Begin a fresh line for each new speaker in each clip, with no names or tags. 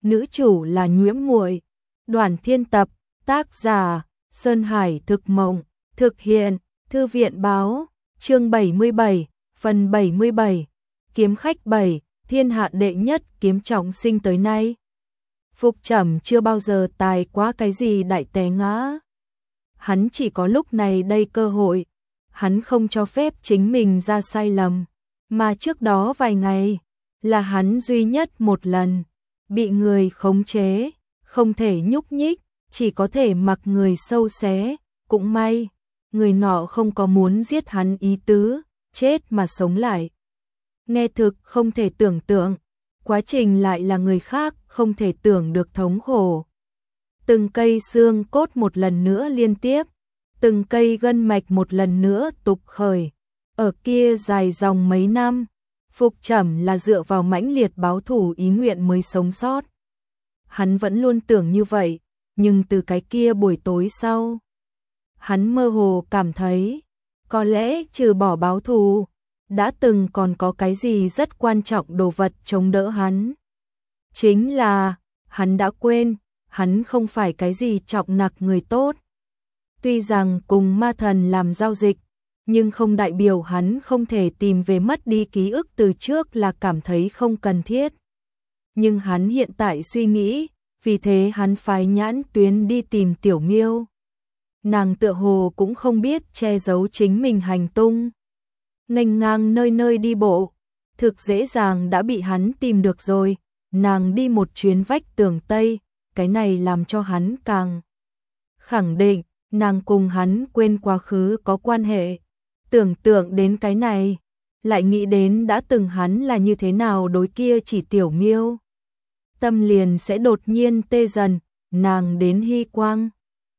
nữ chủ là Nhuễm Muội. Đoàn Thiên Tập, tác giả Sơn Hải Thực Mộng, thực hiện Thư viện Báo, chương 77, phần 77. Kiếm khách 7, thiên hạ đệ nhất kiếm trọng sinh tới nay. Phục Trầm chưa bao giờ tài quá cái gì đại té ngã. Hắn chỉ có lúc này đây cơ hội, hắn không cho phép chính mình ra sai lầm, mà trước đó vài ngày là hắn duy nhất một lần bị người khống chế, không thể nhúc nhích, chỉ có thể mặc người sâu xé, cũng may, người nọ không có muốn giết hắn ý tứ, chết mà sống lại. Nghe thực không thể tưởng tượng, quá trình lại là người khác không thể tưởng được thống khổ. Từng cây xương cốt một lần nữa liên tiếp, từng cây gân mạch một lần nữa tục khởi. Ở kia dài dòng mấy năm, Phục Trầm là dựa vào mãnh liệt báo thù ý nguyện mới sống sót. Hắn vẫn luôn tưởng như vậy, nhưng từ cái kia buổi tối sau, hắn mơ hồ cảm thấy, có lẽ trừ bỏ báo thù, đã từng còn có cái gì rất quan trọng đồ vật chống đỡ hắn. Chính là, hắn đã quên, hắn không phải cái gì trọng nặc người tốt. Tuy rằng cùng ma thần làm giao dịch, nhưng không đại biểu hắn không thể tìm về mất đi ký ức từ trước là cảm thấy không cần thiết. Nhưng hắn hiện tại suy nghĩ, vì thế hắn phái Nhãn Tuyến đi tìm Tiểu Miêu. Nàng tựa hồ cũng không biết che giấu chính mình hành tung. Nghênh ngang nơi nơi đi bộ, thực dễ dàng đã bị hắn tìm được rồi. Nàng đi một chuyến vách tường Tây, cái này làm cho hắn càng khẳng định, nàng cùng hắn quên quá khứ có quan hệ. Tưởng tượng đến cái này, lại nghĩ đến đã từng hắn là như thế nào đối kia chỉ Tiểu Miêu. Tâm liền sẽ đột nhiên tê dần, nàng đến Hy Quang.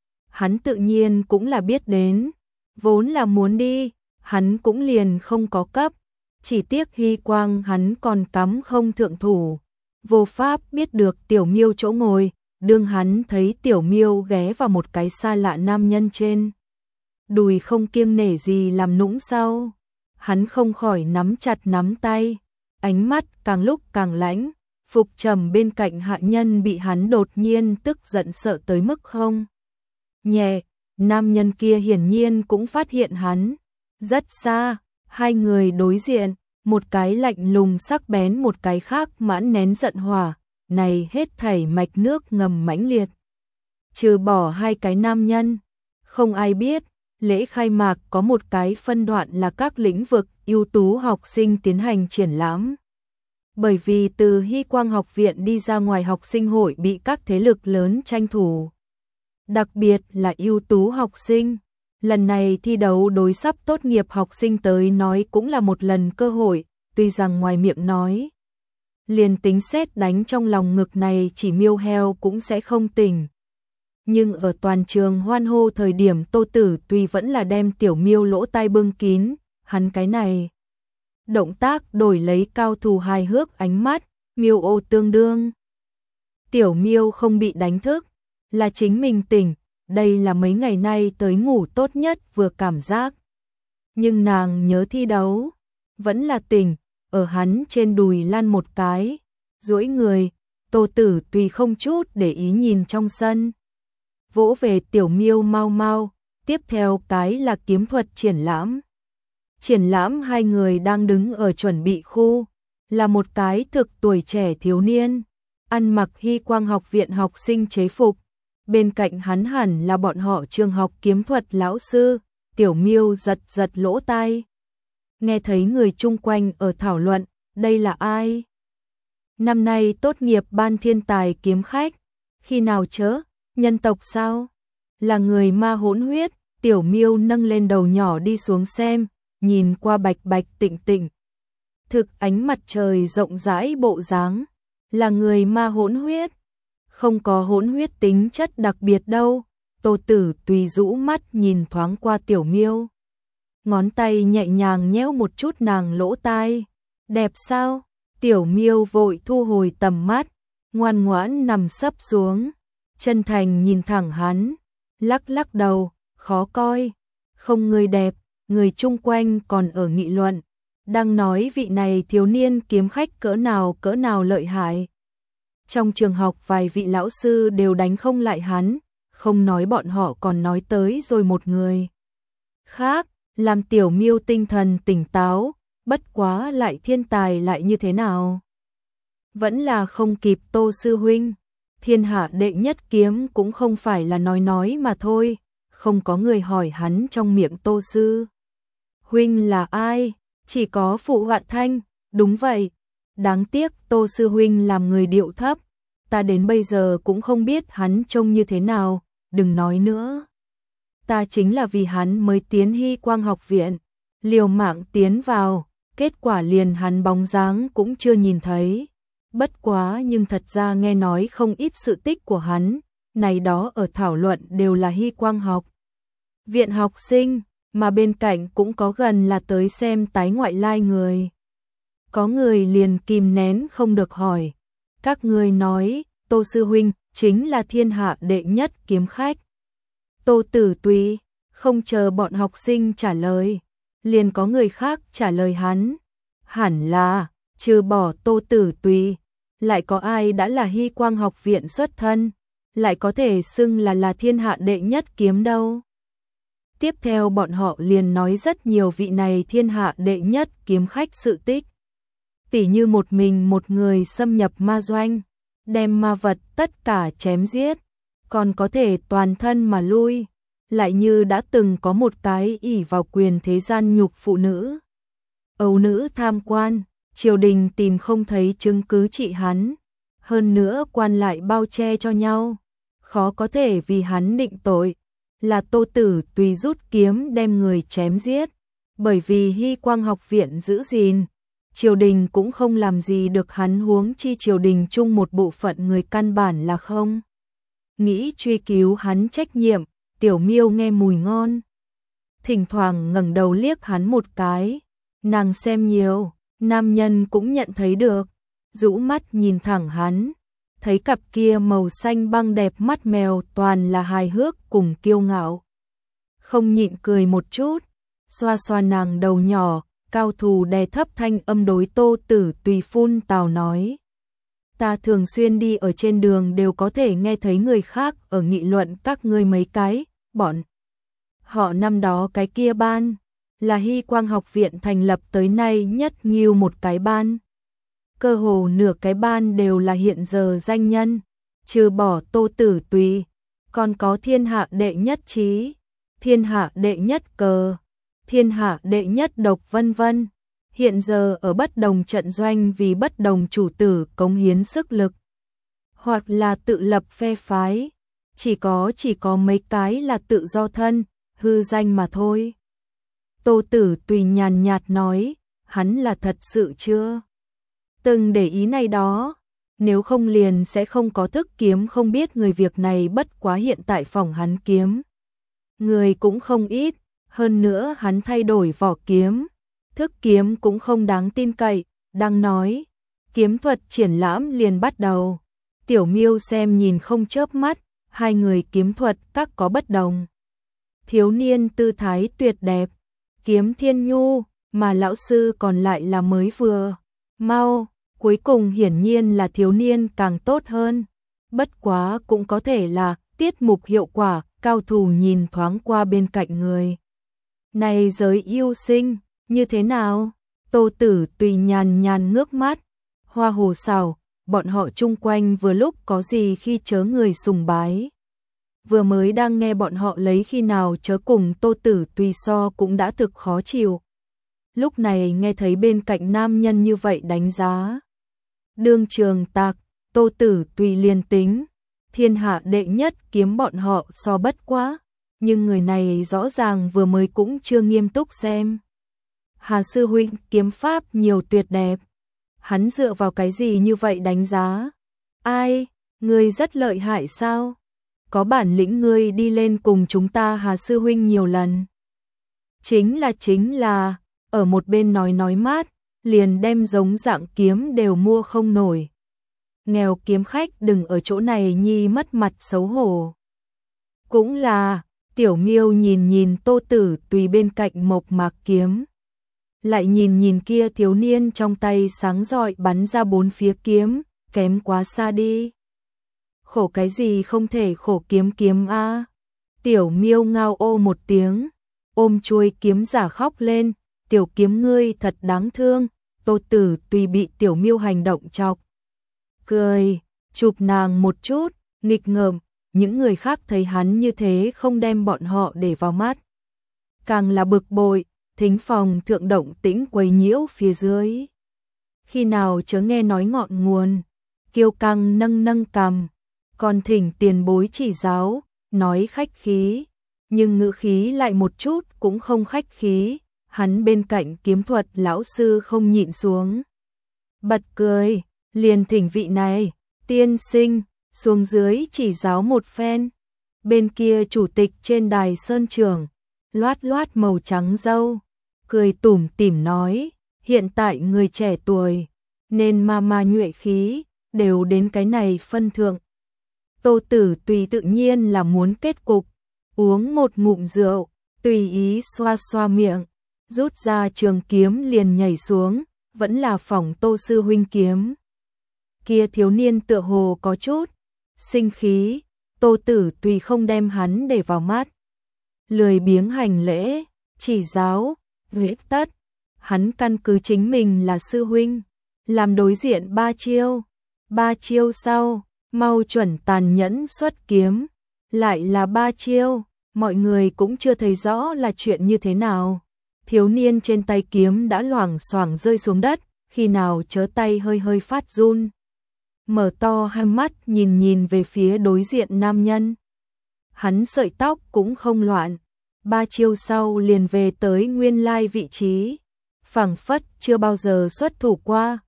Hắn tự nhiên cũng là biết đến, vốn là muốn đi, hắn cũng liền không có cấp. Chỉ tiếc Hy Quang hắn còn cắm không thượng thủ, vô pháp biết được Tiểu Miêu chỗ ngồi, đương hắn thấy Tiểu Miêu ghé vào một cái xa lạ nam nhân trên đùi không kiêng nể gì làm nũng sau, hắn không khỏi nắm chặt nắm tay, ánh mắt càng lúc càng lãnh. Phục Trầm bên cạnh hạ nhân bị hắn đột nhiên tức giận sợ tới mức không nhẹ, nam nhân kia hiển nhiên cũng phát hiện hắn rất xa, hai người đối diện, một cái lạnh lùng sắc bén, một cái khác mãn nén giận hỏa, này hết thảy mạch nước ngầm mãnh liệt. Trừ bỏ hai cái nam nhân, không ai biết, lễ khai mạc có một cái phân đoạn là các lĩnh vực ưu tú học sinh tiến hành triển lãm. Bởi vì từ Hy Quang học viện đi ra ngoài học sinh hội bị các thế lực lớn tranh thủ. Đặc biệt là ưu tú học sinh. Lần này thi đấu đối sắp tốt nghiệp học sinh tới nói cũng là một lần cơ hội, tuy rằng ngoài miệng nói. Liền tính sét đánh trong lòng ngực này chỉ miêu heo cũng sẽ không tỉnh. Nhưng ở toàn trường hoan hô thời điểm Tô Tử Tùy vẫn là đem Tiểu Miêu lỗ tai bưng kín, hắn cái này. Động tác đổi lấy cao thủ hài hước ánh mắt, miêu ô tương đương. Tiểu Miêu không bị đánh thức, là chính mình tỉnh, đây là mấy ngày nay tới ngủ tốt nhất vừa cảm giác. Nhưng nàng nhớ thi đấu, vẫn là tỉnh, ở hắn trên đùi lăn một cái, duỗi người, Tô Tử Tùy không chút để ý nhìn trong sân. Vỗ về Tiểu Miêu mau mau, tiếp theo cái là kiếm thuật triển lãm. Triển lãm hai người đang đứng ở chuẩn bị khu, là một cái thực tuổi trẻ thiếu niên, ăn mặc Hy Quang học viện học sinh chế phục, bên cạnh hắn hẳn là bọn họ trường học kiếm thuật lão sư. Tiểu Miêu giật giật lỗ tai, nghe thấy người chung quanh ở thảo luận, đây là ai? Năm nay tốt nghiệp ban thiên tài kiếm khách, khi nào chớ, nhân tộc sao? Là người Ma Hỗn Huyết. Tiểu Miêu nâng lên đầu nhỏ đi xuống xem, nhìn qua bạch bạch tịnh tịnh. Thực ánh mặt trời rộng rãi bộ dáng, là người Ma Hỗn Huyết. Không có hỗn huyết tính chất đặc biệt đâu. Tô Tử Tùy rũ mắt nhìn thoáng qua Tiểu Miêu. Ngón tay nhẹ nhàng nhéo một chút nàng lỗ tai. Đẹp sao? Tiểu Miêu vội thu hồi tầm mắt, ngoan ngoãn nằm sấp xuống, chân thành nhìn thẳng hắn, lắc lắc đầu, khó coi, không người đẹp. Người chung quanh còn ở nghị luận, đang nói vị này thiếu niên kiếm khách cỡ nào lợi hại. Trong trường học vài vị lão sư đều đánh không lại hắn, không nói bọn họ còn nói tới rồi một người khác, làm Tiểu Miêu tinh thần tỉnh táo, bất quá lại thiên tài lại như thế nào? Vẫn là không kịp Tô sư huynh, thiên hạ đệ nhất kiếm cũng không phải là nói mà thôi, không có người hỏi hắn trong miệng Tô sư huynh là ai, chỉ có phụ họa thanh, đúng vậy, đáng tiếc Tô sư huynh làm người điệu thấp, ta đến bây giờ cũng không biết hắn trông như thế nào, đừng nói nữa. Ta chính là vì hắn mới tiến Hy Quang học viện, liều mạng tiến vào, kết quả liền hắn bóng dáng cũng chưa nhìn thấy. Bất quá nhưng thật ra nghe nói không ít sự tích của hắn, này đó ở thảo luận đều là Hy Quang học viện học sinh, mà bên cạnh cũng có gần là tới xem tái ngoại lai người. Có người liền kìm nén không được hỏi, các người nói, Tô sư huynh chính là thiên hạ đệ nhất kiếm khách. Tô Tử Tùy, không chờ bọn học sinh trả lời, liền có người khác trả lời hắn. Hẳn là, trừ bỏ Tô Tử Tùy, lại có ai đã là Hy Quang học viện xuất thân, lại có thể xưng là thiên hạ đệ nhất kiếm đâu. Tiếp theo bọn họ liền nói rất nhiều vị này thiên hạ đệ nhất kiếm khách sự tích. Tỉ như một mình một người xâm nhập ma doanh, đem ma vật tất cả chém giết, còn có thể toàn thân mà lui, lại như đã từng có một cái ỷ vào quyền thế gian nhục phụ nữ. Âu nữ tham quan, triều đình tìm không thấy chứng cứ trị hắn, hơn nữa quan lại bao che cho nhau, khó có thể vì hắn định tội, là Tô Tử Tùy rút kiếm đem người chém giết, bởi vì Hy Quang học viện giữ gìn, triều đình cũng không làm gì được hắn, huống chi triều đình chung một bộ phận người căn bản là không nghĩ truy cứu hắn trách nhiệm. Tiểu Miêu nghe mùi ngon, thỉnh thoảng ngẩng đầu liếc hắn một cái, nàng xem nhiều, nam nhân cũng nhận thấy được, rũ mắt nhìn thẳng hắn, thấy cặp kia màu xanh băng đẹp mắt mèo toàn là hài hước cùng kiêu ngạo. Không nhịn cười một chút, xoa xoa nàng đầu nhỏ, cao thù đè thấp thanh âm đối Tô Tử Tùy phun tào nói. Ta thường xuyên đi ở trên đường đều có thể nghe thấy người khác ở nghị luận các ngươi mấy cái, bọn họ năm đó cái kia ban, là Hy Quang học viện thành lập tới nay nhất nghiêu một cái ban. Cơ hồ nửa cái ban đều là hiện giờ danh nhân, trừ bỏ Tô Tử Tùy, còn có thiên hạ đệ nhất trí, thiên hạ đệ nhất cờ, thiên hạ đệ nhất độc vân vân. Hiện giờ ở bất đồng trận doanh vì bất đồng chủ tử cống hiến sức lực, hoặc là tự lập phe phái, chỉ có mấy cái là tự do thân, hư danh mà thôi. Tô Tử Tùy nhàn nhạt nói, hắn là thật sự chưa từng để ý này đó, nếu không liền sẽ không có thức kiếm, không biết người việc này, bất quá hiện tại phòng hắn kiếm người cũng không ít, hơn nữa hắn thay đổi vỏ kiếm, thức kiếm cũng không đáng tin cậy. Đang nói, kiếm thuật triển lãm liền bắt đầu. Tiểu Miêu xem nhìn không chớp mắt, hai người kiếm thuật các có bất đồng. Thiếu niên tư thái tuyệt đẹp, kiếm thiên nhu, mà lão sư còn lại là mới vừa mau, cuối cùng hiển nhiên là thiếu niên càng tốt hơn. Bất quá cũng có thể là tiết mục hiệu quả, cao thủ nhìn thoáng qua bên cạnh người này giới yêu sinh, như thế nào? Tô Tử Tùy nhàn nhàn ngước mắt, hoa hồ xảo, bọn họ chung quanh vừa lúc có gì khi chớ người sùng bái. Vừa mới đang nghe bọn họ lấy khi nào chớ cùng Tô Tử Tùy so cũng đã thực khó chịu. Lúc này nghe thấy bên cạnh nam nhân như vậy đánh giá. Đương trường tạc, Tô Tử Tùy liền tính, thiên hạ đệ nhất kiếm bọn họ so bất quá, nhưng người này rõ ràng vừa mới cũng chưa nghiêm túc xem. Hà sư huynh kiếm pháp nhiều tuyệt đẹp, hắn dựa vào cái gì như vậy đánh giá? Ai, ngươi rất lợi hại sao? Có bản lĩnh ngươi đi lên cùng chúng ta Hà sư huynh nhiều lần. Chính là, ở một bên nói mát, liền đem giống dạng kiếm đều mua không nổi. Nghèo kiếm khách đừng ở chỗ này nhi mất mặt xấu hổ. Cũng là, Tiểu Miêu nhìn Tô Tử Tùy bên cạnh mộc mạc kiếm, lại nhìn kia thiếu niên trong tay sáng rọi bắn ra bốn phía kiếm, kém quá xa đi. Khổ cái gì không thể khổ kiếm kiếm a. Tiểu Miêu ngao ô một tiếng, ôm chuôi kiếm giả khóc lên, tiểu kiếm ngươi thật đáng thương. Tô Tử Tùy bị Tiểu Miêu hành động chọc cười, chụp nàng một chút, nghịch ngợm, những người khác thấy hắn như thế không đem bọn họ để vào mắt. Càng là bực bội, thính phòng thượng động tĩnh quấy nhiễu phía dưới. Khi nào chớ nghe nói ngọn nguồn, Kiêu Căng nâng nâng cằm, còn thỉnh tiền bối chỉ giáo, nói khách khí, nhưng ngữ khí lại một chút cũng không khách khí. Hắn bên cạnh kiếm thuật lão sư không nhịn xuống, bật cười, liền thỉnh vị này, tiên sinh, xuống dưới chỉ giáo một phen. Bên kia chủ tịch trên đài sơn trưởng, loát loát màu trắng râu, cười tủm tỉm nói, hiện tại người trẻ tuổi, nên ma nhuệ khí, đều đến cái này phân thượng. Tô Tử Tùy tự nhiên là muốn kết cục, uống một ngụm rượu, tùy ý xoa xoa miệng, rút ra trường kiếm liền nhảy xuống, vẫn là phỏng Tô sư huynh kiếm. Kia thiếu niên tựa hồ có chút sinh khí, Tô Tử Tùy không đem hắn để vào mắt. Lười biếng hành lễ, chỉ giáo, viết tất, hắn căn cứ chính mình là sư huynh, làm đối diện 3 chiêu sau, mau chuẩn tàn nhẫn xuất kiếm, lại là 3 chiêu, mọi người cũng chưa thấy rõ là chuyện như thế nào. Thiếu niên trên tay kiếm đã loảng xoảng rơi xuống đất, khi nào chớ tay hơi hơi phát run. Mở to hai mắt nhìn nhìn về phía đối diện nam nhân. Hắn sợi tóc cũng không loạn, 3 chiêu sau liền về tới nguyên lai vị trí, phảng phất chưa bao giờ xuất thủ qua.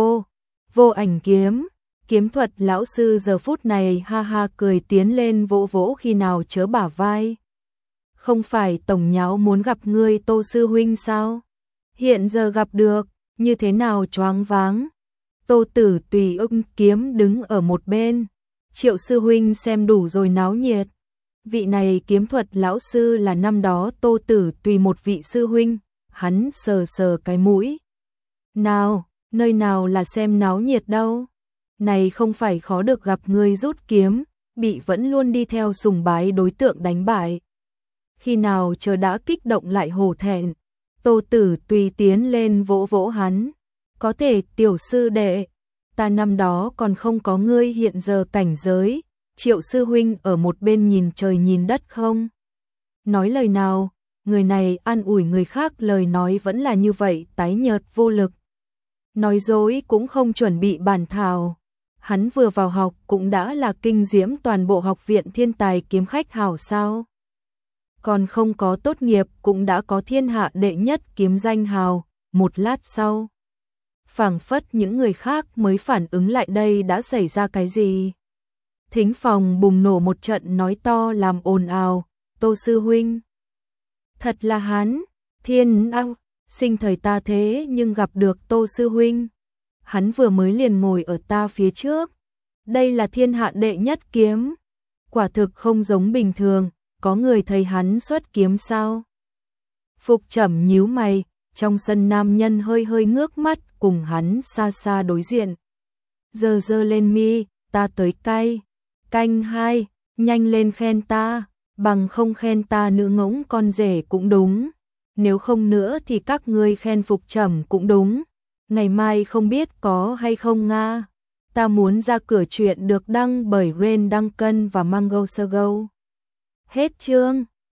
Vô ảnh kiếm, kiếm thuật lão sư giờ phút này ha ha cười tiến lên vỗ vỗ khi nào chớ bả vai. Không phải tổng nháo muốn gặp ngươi Tô sư huynh sao? Hiện giờ gặp được, như thế nào choáng váng? Tô Tử Tùy ôm kiếm đứng ở một bên. Triệu sư huynh xem đủ rồi náo nhiệt. Vị này kiếm thuật lão sư là năm đó Tô Tử Tùy một vị sư huynh, hắn sờ sờ cái mũi. Nào, nơi nào là xem náo nhiệt đâu? Này không phải khó được gặp người rút kiếm, bị vẫn luôn đi theo sùng bái đối tượng đánh bại. Khi nào chờ đã kích động lại hổ thẹn, Tô Tử Tùy tiến lên vỗ vỗ hắn. Có thể tiểu sư đệ, ta năm đó còn không có ngươi hiện giờ cảnh giới. Triệu sư huynh ở một bên nhìn trời nhìn đất không nói lời nào, người này an ủi người khác lời nói vẫn là như vậy tái nhợt vô lực. Nói dối cũng không chuẩn bị bản thảo. Hắn vừa vào học cũng đã là kinh diễm toàn bộ học viện thiên tài kiếm khách hảo sao. Còn không có tốt nghiệp cũng đã có thiên hạ đệ nhất kiếm danh hào. Một lát sau, phảng phất những người khác mới phản ứng lại đây đã xảy ra cái gì. Thính phòng bùng nổ một trận nói to làm ồn ào. Tô sư huynh, thật là hắn, thiên ao, sinh thời ta thế nhưng gặp được Tô sư huynh. Hắn vừa mới liền ngồi ở ta phía trước. Đây là thiên hạ đệ nhất kiếm. Quả thực không giống bình thường, có người thấy hắn xuất kiếm sao? Phục Trầm nhíu mày, trong sân nam nhân hơi hơi ngước mắt cùng hắn xa xa đối diện. Giơ lên mi, ta tới canh 2, nhanh lên khen ta, bằng không khen ta nữ ngỗng con rể cũng đúng. Nếu không nữa thì các ngươi khen Phục Trầm cũng đúng. Ngày mai không biết có hay không Nga. Ta muốn ra cửa chuyện được đăng bởi Ren Duncan và Mango Sergo. Hết chương.